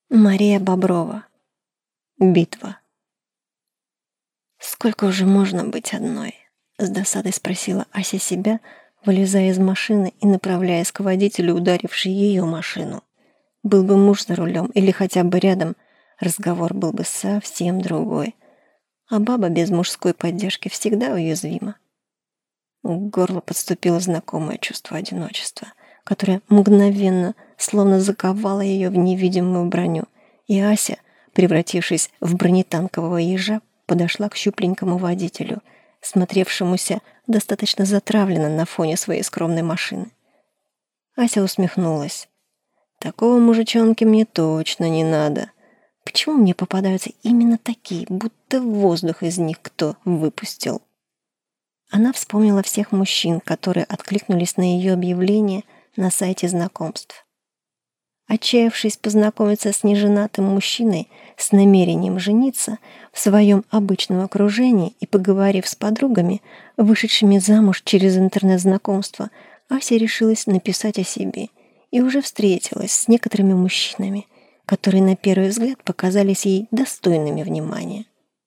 Мария Боброва. Битва. «Сколько уже можно быть одной?» — с досадой спросила Ася себя, вылезая из машины и направляясь к водителю, ударившей ее машину. Был бы муж за рулем или хотя бы рядом, разговор был бы совсем другой. А баба без мужской поддержки всегда уязвима. К горлу подступило знакомое чувство одиночества, которое мгновенно словно заковало ее в невидимую броню, и Ася, превратившись в бронетанкового ежа, подошла к щупленькому водителю, смотревшемуся достаточно затравленно на фоне своей скромной машины. Ася усмехнулась. «Такого мужичонки мне точно не надо. Почему мне попадаются именно такие, будто воздух из них кто выпустил?» Она вспомнила всех мужчин, которые откликнулись на ее объявление на сайте знакомств. Отчаявшись познакомиться с неженатым мужчиной с намерением жениться в своем обычном окружении и поговорив с подругами, вышедшими замуж через интернет-знакомство, Ася решилась написать о себе и уже встретилась с некоторыми мужчинами, которые на первый взгляд показались ей достойными внимания.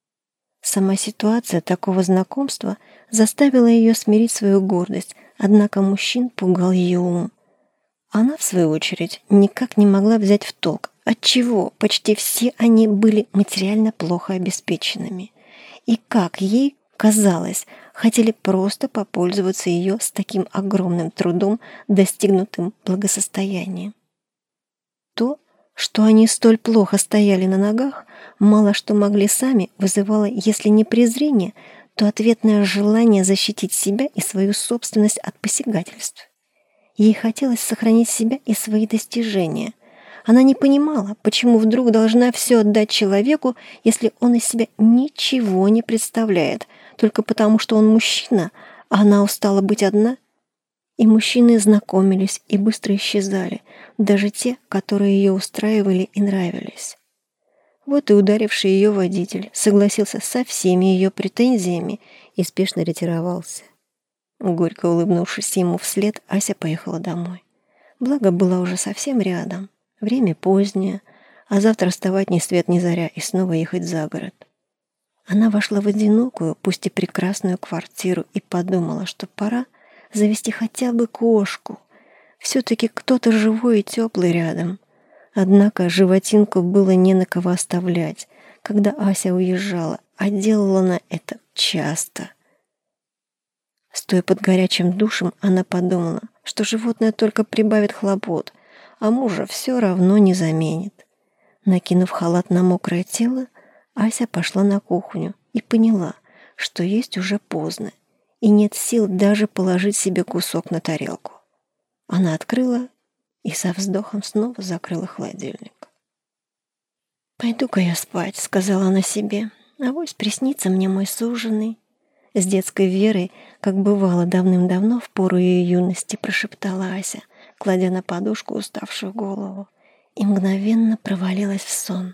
Сама ситуация такого знакомства заставила ее смирить свою гордость, однако мужчин пугал ее ум. Она, в свою очередь, никак не могла взять в толк, отчего почти все они были материально плохо обеспеченными. И как ей казалось, хотели просто попользоваться ее с таким огромным трудом достигнутым благосостоянием. То, что они столь плохо стояли на ногах, мало что могли сами, вызывало, если не презрение, то ответное желание защитить себя и свою собственность от посягательств. Ей хотелось сохранить себя и свои достижения. Она не понимала, почему вдруг должна все отдать человеку, если он из себя ничего не представляет, только потому, что он мужчина, а она устала быть одна. И мужчины знакомились и быстро исчезали, даже те, которые ее устраивали и нравились. Вот и ударивший ее водитель согласился со всеми ее претензиями и спешно ретировался. Горько улыбнувшись ему вслед, Ася поехала домой. Благо, была уже совсем рядом. Время позднее, а завтра вставать ни свет ни заря и снова ехать за город. Она вошла в одинокую, пусть и прекрасную квартиру и подумала, что пора завести хотя бы кошку. Все-таки кто-то живой и теплый рядом. Однако животинку было не на кого оставлять, когда Ася уезжала, а делала она это часто. Стоя под горячим душем, она подумала, что животное только прибавит хлопот, а мужа все равно не заменит. Накинув халат на мокрое тело, Ася пошла на кухню и поняла, что есть уже поздно, и нет сил даже положить себе кусок на тарелку. Она открыла и со вздохом снова закрыла холодильник. «Пойду-ка я спать», — сказала она себе, — «авось приснится мне мой суженый». С детской верой, как бывало давным-давно в пору ее юности, прошептала Ася, кладя на подушку уставшую голову, и мгновенно провалилась в сон.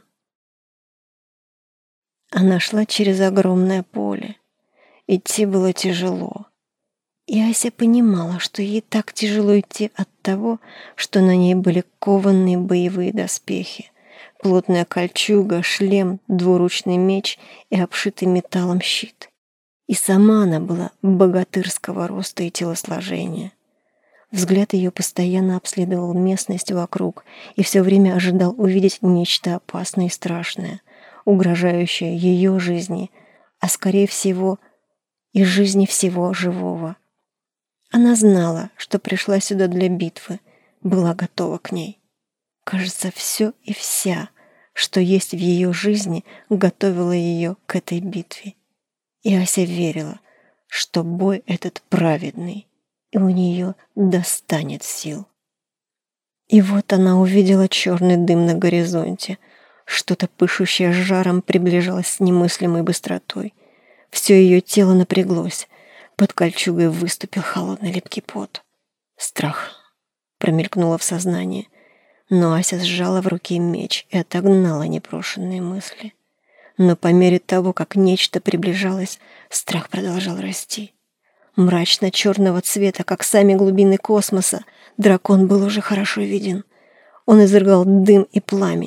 Она шла через огромное поле. Идти было тяжело. И Ася понимала, что ей так тяжело идти от того, что на ней были кованные боевые доспехи, плотная кольчуга, шлем, двуручный меч и обшитый металлом щит. И сама она была богатырского роста и телосложения. Взгляд ее постоянно обследовал местность вокруг и все время ожидал увидеть нечто опасное и страшное, угрожающее ее жизни, а скорее всего и жизни всего живого. Она знала, что пришла сюда для битвы, была готова к ней. Кажется, все и вся, что есть в ее жизни, готовило ее к этой битве. И Ася верила, что бой этот праведный, и у нее достанет сил. И вот она увидела черный дым на горизонте. Что-то, пышущее жаром, приближалось с немыслимой быстротой. Все ее тело напряглось. Под кольчугой выступил холодный липкий пот. Страх промелькнуло в сознании, но Ася сжала в руке меч и отогнала непрошенные мысли. Но по мере того, как нечто приближалось, страх продолжал расти. Мрачно-черного цвета, как сами глубины космоса, дракон был уже хорошо виден. Он изрыгал дым и пламень,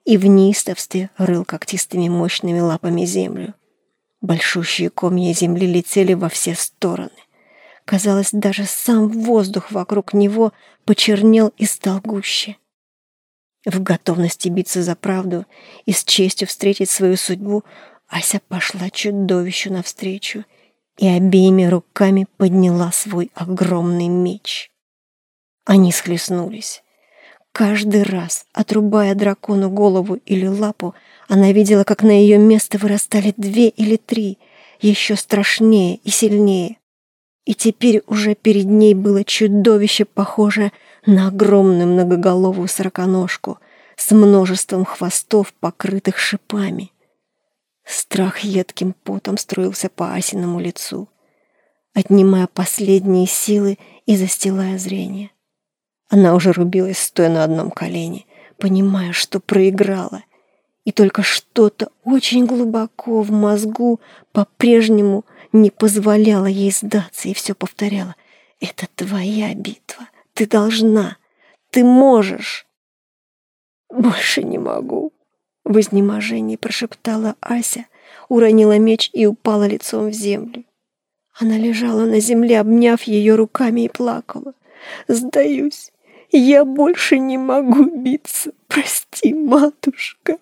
и в неистовстве рыл когтистыми мощными лапами землю. Большущие комья земли летели во все стороны. Казалось, даже сам воздух вокруг него почернел и стал гуще. В готовности биться за правду и с честью встретить свою судьбу, Ася пошла чудовищу навстречу и обеими руками подняла свой огромный меч. Они схлестнулись. Каждый раз, отрубая дракону голову или лапу, она видела, как на ее место вырастали 2 или 3, еще страшнее и сильнее. И теперь уже перед ней было чудовище, похожее на огромную многоголовую сороконожку с множеством хвостов, покрытых шипами. Страх едким потом струился по Асиному лицу, отнимая последние силы и застилая зрение. Она уже рубилась, стоя на одном колене, понимая, что проиграла, и только что-то очень глубоко в мозгу по-прежнему не позволяло ей сдаться и все повторяло: «Это твоя битва, ты должна, ты можешь». «Больше не могу», — в изнеможении прошептала Ася, уронила меч и упала лицом в землю. Она лежала на земле, обняв ее руками, и плакала. «Сдаюсь, я больше не могу биться, прости, матушка».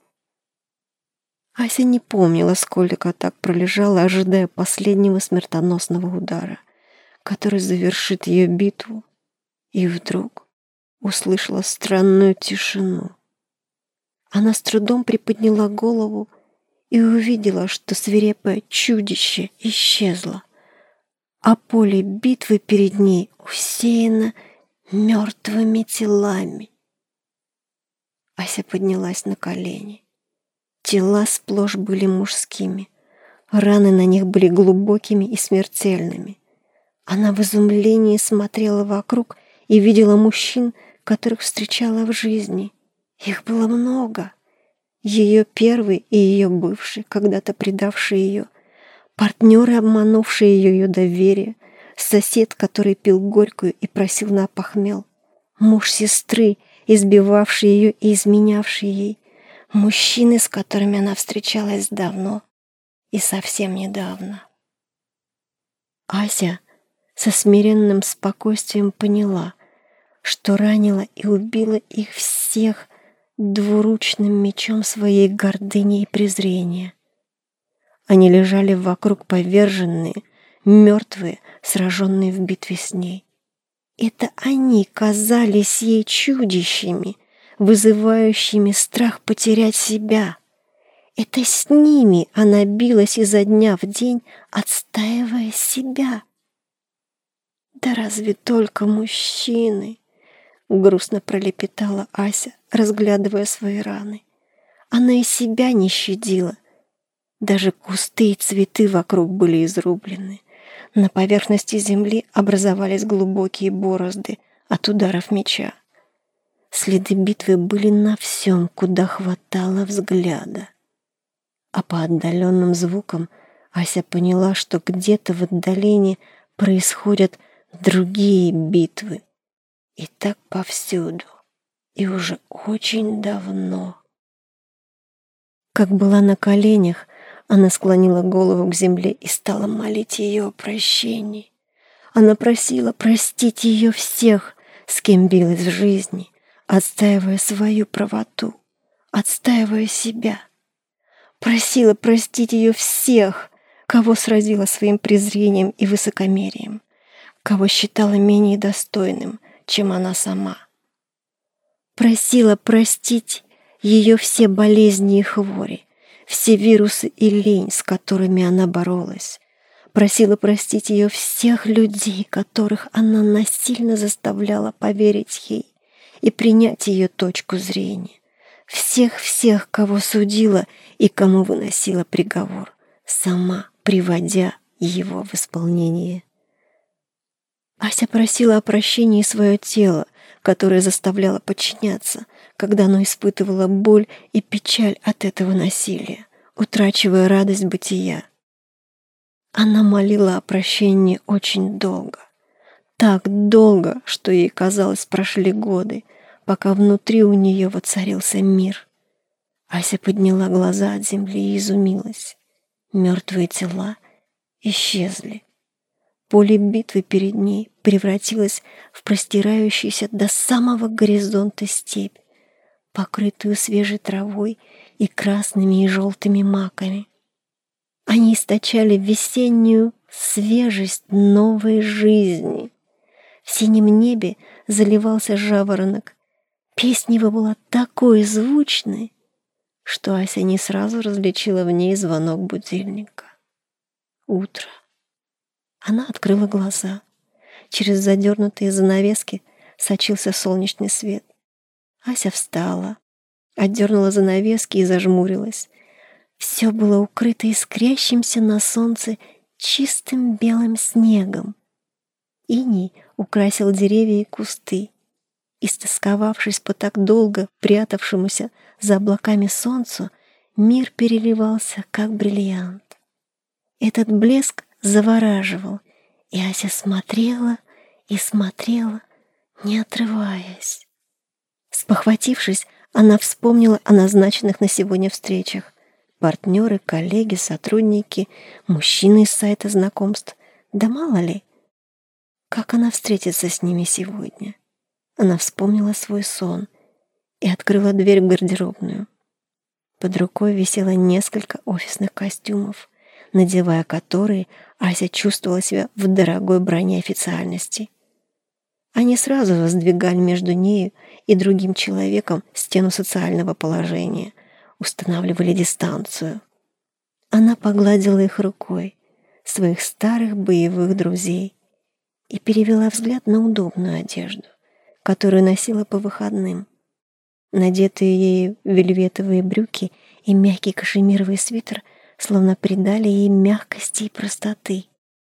Ася не помнила, сколько так пролежала, ожидая последнего смертоносного удара, который завершит ее битву, и вдруг услышала странную тишину. Она с трудом приподняла голову и увидела, что свирепое чудище исчезло, а поле битвы перед ней усеяно мертвыми телами. Ася поднялась на колени. Тела сплошь были мужскими, раны на них были глубокими и смертельными. Она в изумлении смотрела вокруг и видела мужчин, которых встречала в жизни. Их было много. Ее первый и ее бывший, когда-то предавший ее, партнеры, обманувшие ее доверие, сосед, который пил горькую и просил на опохмел, муж сестры, избивавший ее и изменявший ей, мужчины, с которыми она встречалась давно и совсем недавно. Ася со смиренным спокойствием поняла, что ранила и убила их всех двуручным мечом своей гордыни и презрения. Они лежали вокруг поверженные, мертвые, сраженные в битве с ней. Это они казались ей чудищами, вызывающими страх потерять себя. Это с ними она билась изо дня в день, отстаивая себя. «Да разве только мужчины?» — грустно пролепетала Ася, разглядывая свои раны. Она и себя не щадила. Даже кусты и цветы вокруг были изрублены. На поверхности земли образовались глубокие борозды от ударов меча. Следы битвы были на всем, куда хватало взгляда. А по отдаленным звукам Ася поняла, что где-то в отдалении происходят другие битвы. И так повсюду, и уже очень давно. Как была на коленях, она склонила голову к земле и стала молить ее о прощении. Она просила простить ее всех, с кем билась в жизни, отстаивая свою правоту, отстаивая себя. Просила простить ее всех, кого сразила своим презрением и высокомерием, кого считала менее достойным, чем она сама. Просила простить ее все болезни и хвори, все вирусы и лень, с которыми она боролась. Просила простить ее всех людей, которых она насильно заставляла поверить ей и принять ее точку зрения. Всех-всех, кого судила и кому выносила приговор, сама приводя его в исполнение. Ася просила о прощении свое тело, которое заставляло подчиняться, когда оно испытывало боль и печаль от этого насилия, утрачивая радость бытия. Она молила о прощении очень долго. Так долго, что ей казалось, прошли годы, пока внутри у нее воцарился мир. Ася подняла глаза от земли и изумилась. Мертвые тела исчезли. Поле битвы перед ней превратилось в простирающуюся до самого горизонта степь, покрытую свежей травой и красными и желтыми маками. Они источали весеннюю свежесть новой жизни. В синем небе заливался жаворонок. Песня его была такой звучной, что Ася не сразу различила в ней звонок будильника. Утро. Она открыла глаза. Через задернутые занавески сочился солнечный свет. Ася встала, отдернула занавески и зажмурилась. Все было укрыто искрящимся на солнце чистым белым снегом. Иней украсил деревья и кусты. Истосковавшись по так долго прятавшемуся за облаками солнцу, мир переливался, как бриллиант. Этот блеск завораживал, и Ася смотрела и смотрела, не отрываясь. Спохватившись, она вспомнила о назначенных на сегодня встречах. Партнеры, коллеги, сотрудники, мужчины из сайта знакомств. Да мало ли, как она встретится с ними сегодня. Она вспомнила свой сон и открыла дверь в гардеробную. Под рукой висело несколько офисных костюмов, надевая которые, Ася чувствовала себя в дорогой броне официальности. Они сразу воздвигали между нею и другим человеком стену социального положения, устанавливали дистанцию. Она погладила их рукой, своих старых боевых друзей, и перевела взгляд на удобную одежду, которую носила по выходным. Надетые ею вельветовые брюки и мягкий кашемировый свитер словно придали ей мягкости и простоты.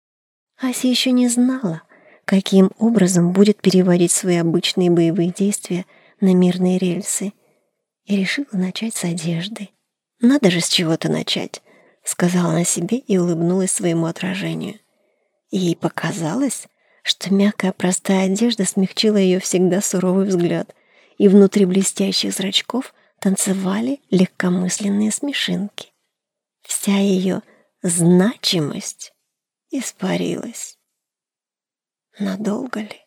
Ася еще не знала, каким образом будет переводить свои обычные боевые действия на мирные рельсы, и решила начать с одежды. «Надо же с чего-то начать», — сказала она себе и улыбнулась своему отражению. Ей показалось, что мягкая простая одежда смягчила ее всегда суровый взгляд, и внутри блестящих зрачков танцевали легкомысленные смешинки. Вся ее значимость испарилась. Надолго ли?